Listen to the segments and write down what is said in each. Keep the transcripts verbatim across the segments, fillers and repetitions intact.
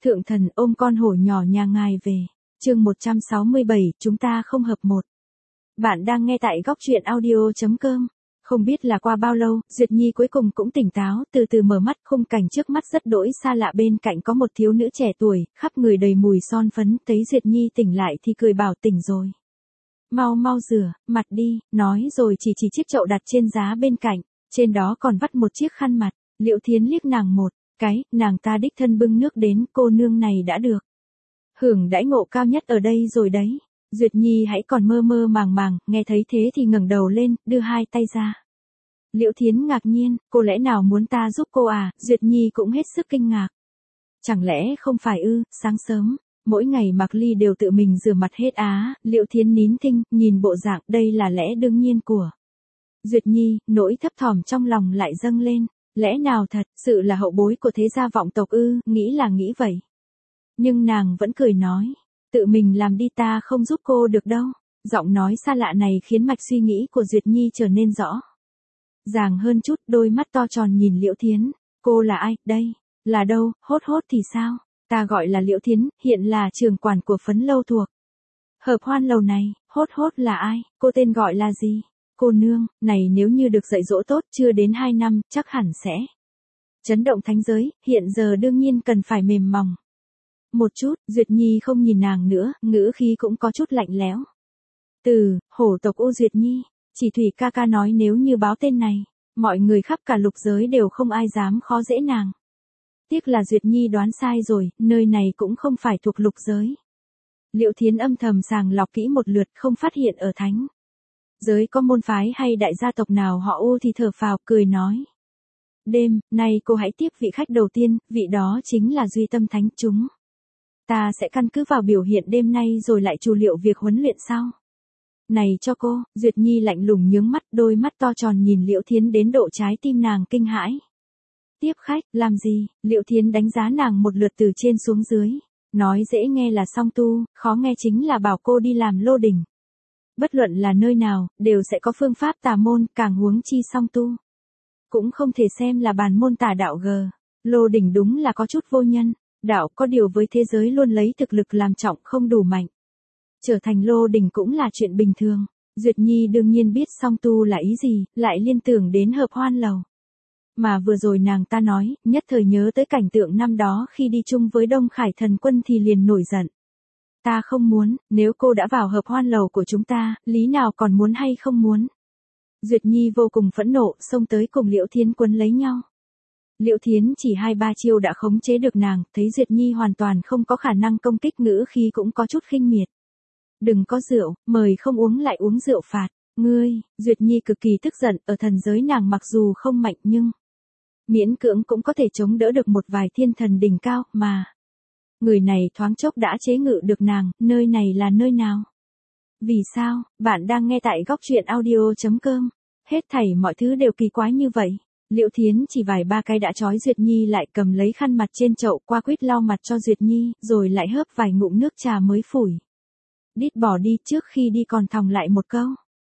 Thượng thần ôm con hổ nhỏ nhà ngài về. Chương một trăm sáu mươi bảy, chúng ta không hợp một. Bạn đang nghe tại góc truyện audio chấm com. Không biết là qua bao lâu, Duyệt Nhi cuối cùng cũng tỉnh táo, từ từ mở mắt, khung cảnh trước mắt rất đỗi xa lạ, bên cạnh có một thiếu nữ trẻ tuổi, khắp người đầy mùi son phấn, thấy Duyệt Nhi tỉnh lại thì cười bảo tỉnh rồi. Mau mau rửa mặt đi, nói rồi chỉ chỉ chiếc chậu đặt trên giá bên cạnh, trên đó còn vắt một chiếc khăn mặt. Liễu Thiến liếc nàng một cái, nàng ta đích thân bưng nước đến, cô nương này đã được hưởng đãi ngộ cao nhất ở đây rồi đấy. Duyệt Nhi hãy còn mơ mơ màng màng, nghe thấy thế thì ngẩng đầu lên, đưa hai tay ra. Liễu Thiến ngạc nhiên, cô lẽ nào muốn ta giúp cô à? Duyệt Nhi cũng hết sức kinh ngạc. Chẳng lẽ không phải ư? Sáng sớm, mỗi ngày Mạc Ly đều tự mình rửa mặt hết á. Liễu Thiến nín thinh, nhìn bộ dạng đây là lẽ đương nhiên của Duyệt Nhi, nỗi thấp thỏm trong lòng lại dâng lên. Lẽ nào thật sự là hậu bối của thế gia vọng tộc ư? Nghĩ là nghĩ vậy. Nhưng nàng vẫn cười nói, tự mình làm đi, ta không giúp cô được đâu. Giọng nói xa lạ này khiến mạch suy nghĩ của Duyệt Nhi trở nên rõ ràng hơn chút, đôi mắt to tròn nhìn Liễu Thiến. Cô là ai, đây? Là đâu? Hốt hốt thì sao? Ta gọi là Liễu Thiến, hiện là trưởng quản của Phấn Lâu thuộc Hợp Hoan Lầu này. Hốt hốt là ai? Cô tên gọi là gì? Cô nương, này nếu như được dạy dỗ tốt, chưa đến hai năm, chắc hẳn sẽ chấn động thánh giới, hiện giờ đương nhiên cần phải mềm mỏng một chút. Duyệt Nhi không nhìn nàng nữa, ngữ khí cũng có chút lạnh lẽo. Từ, hổ tộc U Duyệt Nhi, chỉ Thủy ca ca nói nếu như báo tên này, mọi người khắp cả lục giới đều không ai dám khó dễ nàng. Tiếc là Duyệt Nhi đoán sai rồi, nơi này cũng không phải thuộc lục giới. Liễu Thiến âm thầm sàng lọc kỹ một lượt, không phát hiện ở thánh giới có môn phái hay đại gia tộc nào họ U thì thở phào, cười nói. Đêm, nay cô hãy tiếp vị khách đầu tiên, vị đó chính là Duy Tâm Thánh. Chúng ta sẽ căn cứ vào biểu hiện đêm nay rồi lại chu liệu việc huấn luyện sau. Này cho cô, Duyệt Nhi lạnh lùng nhướng mắt, đôi mắt to tròn nhìn Liễu Thiến đến độ trái tim nàng kinh hãi. Tiếp khách, làm gì? Liễu Thiến đánh giá nàng một lượt từ trên xuống dưới. Nói dễ nghe là song tu, khó nghe chính là bảo cô đi làm lô đình. Bất luận là nơi nào, đều sẽ có phương pháp tà môn, càng huống chi song tu. Cũng không thể xem là bàn môn tà đạo gờ. Lô đỉnh đúng là có chút vô nhân. Đạo có điều với thế giới luôn lấy thực lực làm trọng, không đủ mạnh. Trở thành lô đỉnh cũng là chuyện bình thường. Duyệt Nhi đương nhiên biết song tu là ý gì, lại liên tưởng đến Hợp Hoan Lầu. Mà vừa rồi nàng ta nói, nhất thời nhớ tới cảnh tượng năm đó khi đi chung với Đông Khải Thần Quân thì liền nổi giận. Ta không muốn, nếu cô đã vào Hợp Hoan Lầu của chúng ta, lý nào còn muốn hay không muốn. Duyệt Nhi vô cùng phẫn nộ, xông tới cùng Liễu Thiến quấn lấy nhau. Liễu Thiến chỉ hai ba chiêu đã khống chế được nàng, thấy Duyệt Nhi hoàn toàn không có khả năng công kích, ngữ khi cũng có chút khinh miệt. Đừng có rượu, mời không uống lại uống rượu phạt. Ngươi, Duyệt Nhi cực kỳ tức giận, ở thần giới nàng mặc dù không mạnh nhưng miễn cưỡng cũng có thể chống đỡ được một vài thiên thần đỉnh cao, mà người này thoáng chốc đã chế ngự được nàng. Nơi này là nơi nào? Vì sao? Bạn đang nghe tại góc truyện audio chấm com. Hết thảy mọi thứ đều kỳ quái như vậy. Liễu Thiến chỉ vài ba cái đã trói Duyệt Nhi lại, cầm lấy khăn mặt trên chậu qua quýt lau mặt cho Duyệt Nhi, rồi lại hớp vài ngụm nước trà mới phủi đít bỏ đi, trước khi đi còn thòng lại một câu.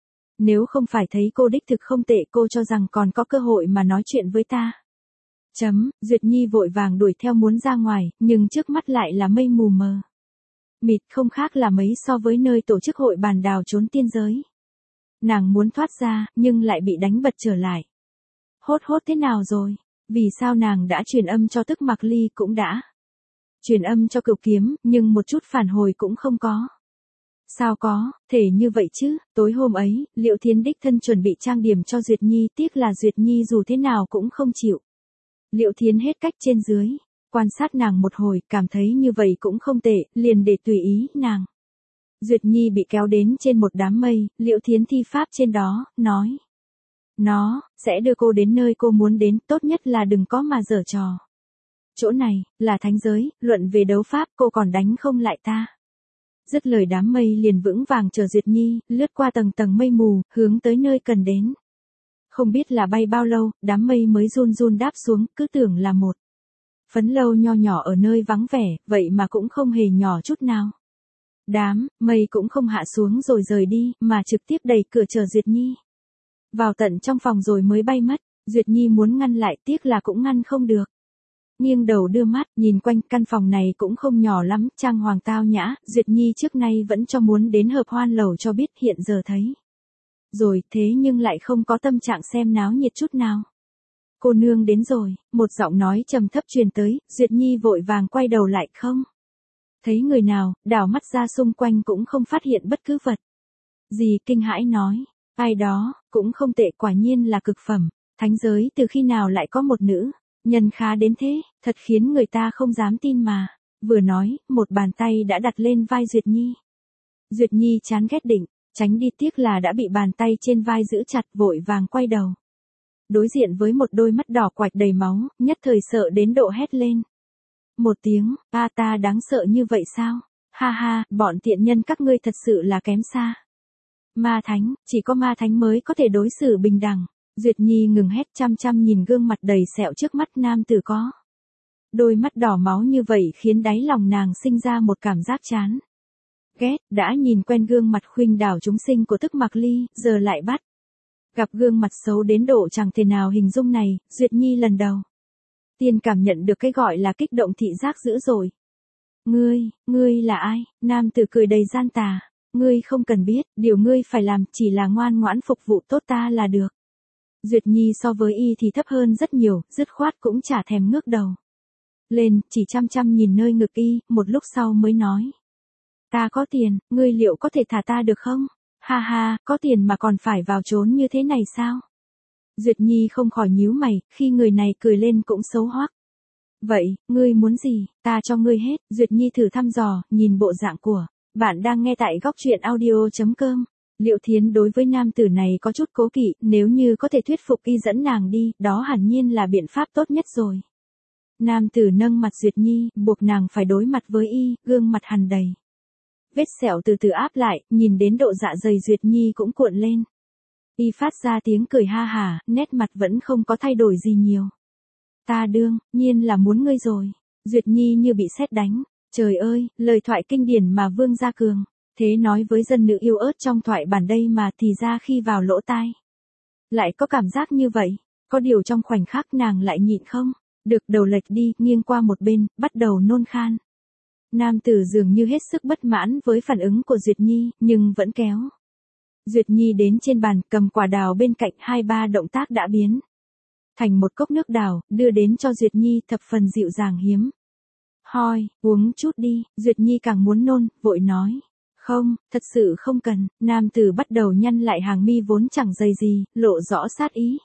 Nếu không phải thấy cô đích thực không tệ, cô cho rằng còn có cơ hội mà nói chuyện với ta. Chấm, Duyệt Nhi vội vàng đuổi theo muốn ra ngoài, nhưng trước mắt lại là mây mù mờ mịt, không khác là mấy so với nơi tổ chức hội bàn đào trốn tiên giới. Nàng muốn thoát ra, nhưng lại bị đánh bật trở lại. Hốt hốt thế nào rồi? Vì sao nàng đã truyền âm cho Tức Mạc Ly, cũng đã truyền âm cho Cửu Kiếm, nhưng một chút phản hồi cũng không có. Sao có thể như vậy chứ? Tối hôm ấy, Liễu Thiến đích thân chuẩn bị trang điểm cho Duyệt Nhi, tiếc là Duyệt Nhi dù thế nào cũng không chịu. Liễu Thiến hết cách trên dưới, quan sát nàng một hồi, cảm thấy như vậy cũng không tệ, liền để tùy ý nàng. Duyệt Nhi bị kéo đến trên một đám mây, Liễu Thiến thi pháp trên đó, nói. Nó sẽ đưa cô đến nơi cô muốn đến, tốt nhất là đừng có mà giở trò. Chỗ này là thánh giới, luận về đấu pháp cô còn đánh không lại ta. Dứt lời đám mây liền vững vàng chờ Duyệt Nhi, lướt qua tầng tầng mây mù, hướng tới nơi cần đến. Không biết là bay bao lâu, đám mây mới run run đáp xuống, cứ tưởng là một Phấn Lâu nho nhỏ ở nơi vắng vẻ, vậy mà cũng không hề nhỏ chút nào. Đám mây cũng không hạ xuống rồi rời đi, mà trực tiếp đẩy cửa chờ Duyệt Nhi vào tận trong phòng rồi mới bay mất. Duyệt Nhi muốn ngăn lại, tiếc là cũng ngăn không được. Nghiêng đầu đưa mắt, nhìn quanh căn phòng này cũng không nhỏ lắm, trang hoàng tao nhã, Duyệt Nhi trước nay vẫn cho muốn đến hợp hoan lầu cho biết hiện giờ thấy. Rồi, thế nhưng lại không có tâm trạng xem náo nhiệt chút nào. Cô nương đến rồi, một giọng nói trầm thấp truyền tới, Duyệt Nhi vội vàng quay đầu lại không. Thấy người nào, đảo mắt ra xung quanh cũng không phát hiện bất cứ vật. Gì kinh hãi nói, ai đó, cũng không tệ quả nhiên là cực phẩm, thánh giới từ khi nào lại có một nữ, nhân khá đến thế, thật khiến người ta không dám tin mà. Vừa nói, một bàn tay đã đặt lên vai Duyệt Nhi. Duyệt Nhi chán ghét định, tránh đi tiếc là đã bị bàn tay trên vai giữ chặt vội vàng quay đầu. Đối diện với một đôi mắt đỏ quạch đầy máu, nhất thời sợ đến độ hét lên. Một tiếng, ta ta đáng sợ như vậy sao? Ha ha, bọn tiện nhân các ngươi thật sự là kém xa. Ma thánh, chỉ có ma thánh mới có thể đối xử bình đẳng. Duyệt Nhi ngừng hét chăm chăm nhìn gương mặt đầy sẹo trước mắt nam tử có. Đôi mắt đỏ máu như vậy khiến đáy lòng nàng sinh ra một cảm giác chán. Ghét, đã nhìn quen gương mặt khuynh đảo chúng sinh của Tức Mặc Ly, giờ lại bắt. Gặp gương mặt xấu đến độ chẳng thể nào hình dung này, Duyệt Nhi lần đầu. Tiên cảm nhận được cái gọi là kích động thị giác dữ dội. Ngươi, ngươi là ai? Nam tử cười đầy gian tà. Ngươi không cần biết, điều ngươi phải làm chỉ là ngoan ngoãn phục vụ tốt ta là được. Duyệt Nhi so với y thì thấp hơn rất nhiều, dứt khoát cũng chả thèm ngước đầu. Lên, chỉ chăm chăm nhìn nơi ngực y, một lúc sau mới nói. Ta có tiền, ngươi liệu có thể thả ta được không? Ha ha, có tiền mà còn phải vào trốn như thế này sao? Duyệt Nhi không khỏi nhíu mày, khi người này cười lên cũng xấu hoắc. Vậy, ngươi muốn gì, ta cho ngươi hết. Duyệt Nhi thử thăm dò, nhìn bộ dạng của bạn đang nghe tại góc truyện audio chấm com. Liệu Thiến đối với nam tử này có chút cố kỵ, nếu như có thể thuyết phục y dẫn nàng đi, đó hẳn nhiên là biện pháp tốt nhất rồi. Nam tử nâng mặt Duyệt Nhi, buộc nàng phải đối mặt với y, gương mặt hằn đầy. Vết sẹo từ từ áp lại, nhìn đến độ dạ dày Duyệt Nhi cũng cuộn lên. Y phát ra tiếng cười ha hả, nét mặt vẫn không có thay đổi gì nhiều. Ta đương, nhiên là muốn ngươi rồi. Duyệt Nhi như bị sét đánh. Trời ơi, lời thoại kinh điển mà Vương Gia Cường. Thế nói với dân nữ yêu ớt trong thoại bản đây mà thì ra khi vào lỗ tai. Lại có cảm giác như vậy, có điều trong khoảnh khắc nàng lại nhịn không. Được đầu lệch đi, nghiêng qua một bên, bắt đầu nôn khan. Nam tử dường như hết sức bất mãn với phản ứng của Duyệt Nhi, nhưng vẫn kéo. Duyệt Nhi đến trên bàn, cầm quả đào bên cạnh, hai ba động tác đã biến thành một cốc nước đào, đưa đến cho Duyệt Nhi thập phần dịu dàng hiếm. Hoi, uống chút đi. Duyệt Nhi càng muốn nôn, vội nói. Không, thật sự không cần. Nam tử bắt đầu nhăn lại hàng mi vốn chẳng dày gì, lộ rõ sát ý.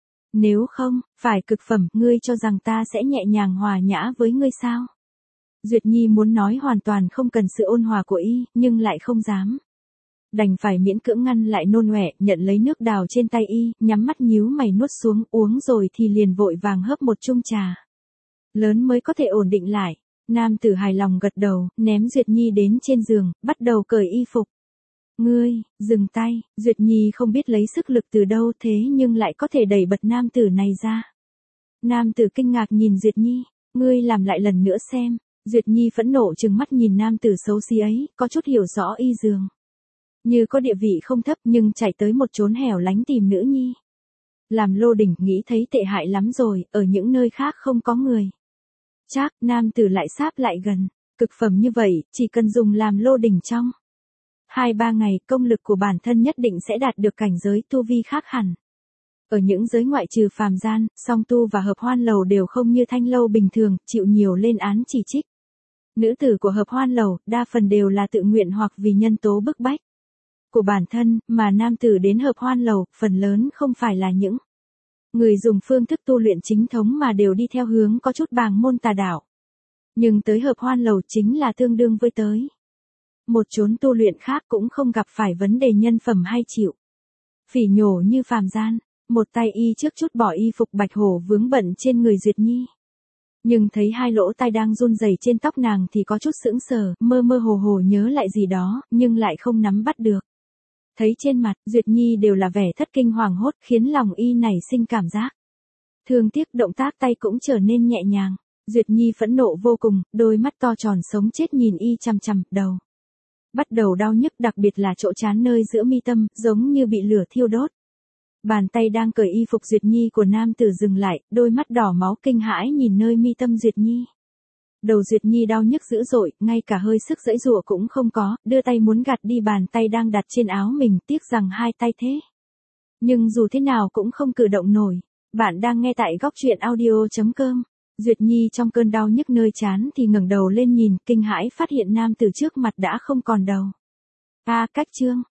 Nếu không, phải cực phẩm, ngươi cho rằng ta sẽ nhẹ nhàng hòa nhã với ngươi sao? Duyệt Nhi muốn nói hoàn toàn không cần sự ôn hòa của y, nhưng lại không dám. Đành phải miễn cưỡng ngăn lại nôn ọe, nhận lấy nước đào trên tay y, nhắm mắt nhíu mày nuốt xuống, uống rồi thì liền vội vàng hớp một chung trà. Lớn mới có thể ổn định lại. Nam tử hài lòng gật đầu, ném Duyệt Nhi đến trên giường, bắt đầu cởi y phục. Ngươi, dừng tay. Duyệt Nhi không biết lấy sức lực từ đâu thế nhưng lại có thể đẩy bật nam tử này ra. Nam tử kinh ngạc nhìn Duyệt Nhi. Ngươi làm lại lần nữa xem. Duyệt Nhi phẫn nộ trừng mắt nhìn nam tử xấu xí ấy, có chút hiểu rõ y giường. Như có địa vị không thấp nhưng chạy tới một chốn hẻo lánh tìm nữ nhi. Làm lô đỉnh nghĩ thấy tệ hại lắm rồi, ở những nơi khác không có người. Chắc, nam tử lại sáp lại gần. Cực phẩm như vậy, chỉ cần dùng làm lô đỉnh trong hai ba ngày, công lực của bản thân nhất định sẽ đạt được cảnh giới tu vi khác hẳn. Ở những giới ngoại trừ phàm gian, song tu và hợp hoan lầu đều không như thanh lâu bình thường, chịu nhiều lên án chỉ trích. Nữ tử của hợp hoan lầu, đa phần đều là tự nguyện hoặc vì nhân tố bức bách của bản thân, mà nam tử đến hợp hoan lầu, phần lớn không phải là những người dùng phương thức tu luyện chính thống mà đều đi theo hướng có chút bàng môn tà đạo. Nhưng tới hợp hoan lầu chính là tương đương với tới một chốn tu luyện khác cũng không gặp phải vấn đề nhân phẩm hay chịu phỉ nhổ như phàm gian. Một tay y trước chút bỏ y phục bạch hổ vướng bận trên người Duyệt Nhi. Nhưng thấy hai lỗ tai đang run rẩy trên tóc nàng thì có chút sững sờ, mơ mơ hồ hồ nhớ lại gì đó, nhưng lại không nắm bắt được. Thấy trên mặt, Duyệt Nhi đều là vẻ thất kinh hoàng hốt, khiến lòng y nảy sinh cảm giác thương tiếc, động tác tay cũng trở nên nhẹ nhàng. Duyệt Nhi phẫn nộ vô cùng, đôi mắt to tròn sống chết nhìn y chằm chằm, đầu bắt đầu đau nhức, đặc biệt là chỗ trán nơi giữa mi tâm, giống như bị lửa thiêu đốt. Bàn tay đang cởi y phục Duyệt Nhi của nam tử dừng lại, đôi mắt đỏ máu kinh hãi nhìn nơi mi tâm Duyệt Nhi. Đầu Duyệt Nhi đau nhức dữ dội, ngay cả hơi sức giãy giụa cũng không có, đưa tay muốn gạt đi bàn tay đang đặt trên áo mình, tiếc rằng hai tay thế. Nhưng dù thế nào cũng không cử động nổi. Bạn đang nghe tại góc truyện audio chấm com. Duyệt Nhi trong cơn đau nhức nơi trán thì ngẩng đầu lên nhìn, kinh hãi phát hiện nam tử trước mặt đã không còn đầu. A Cách Trương,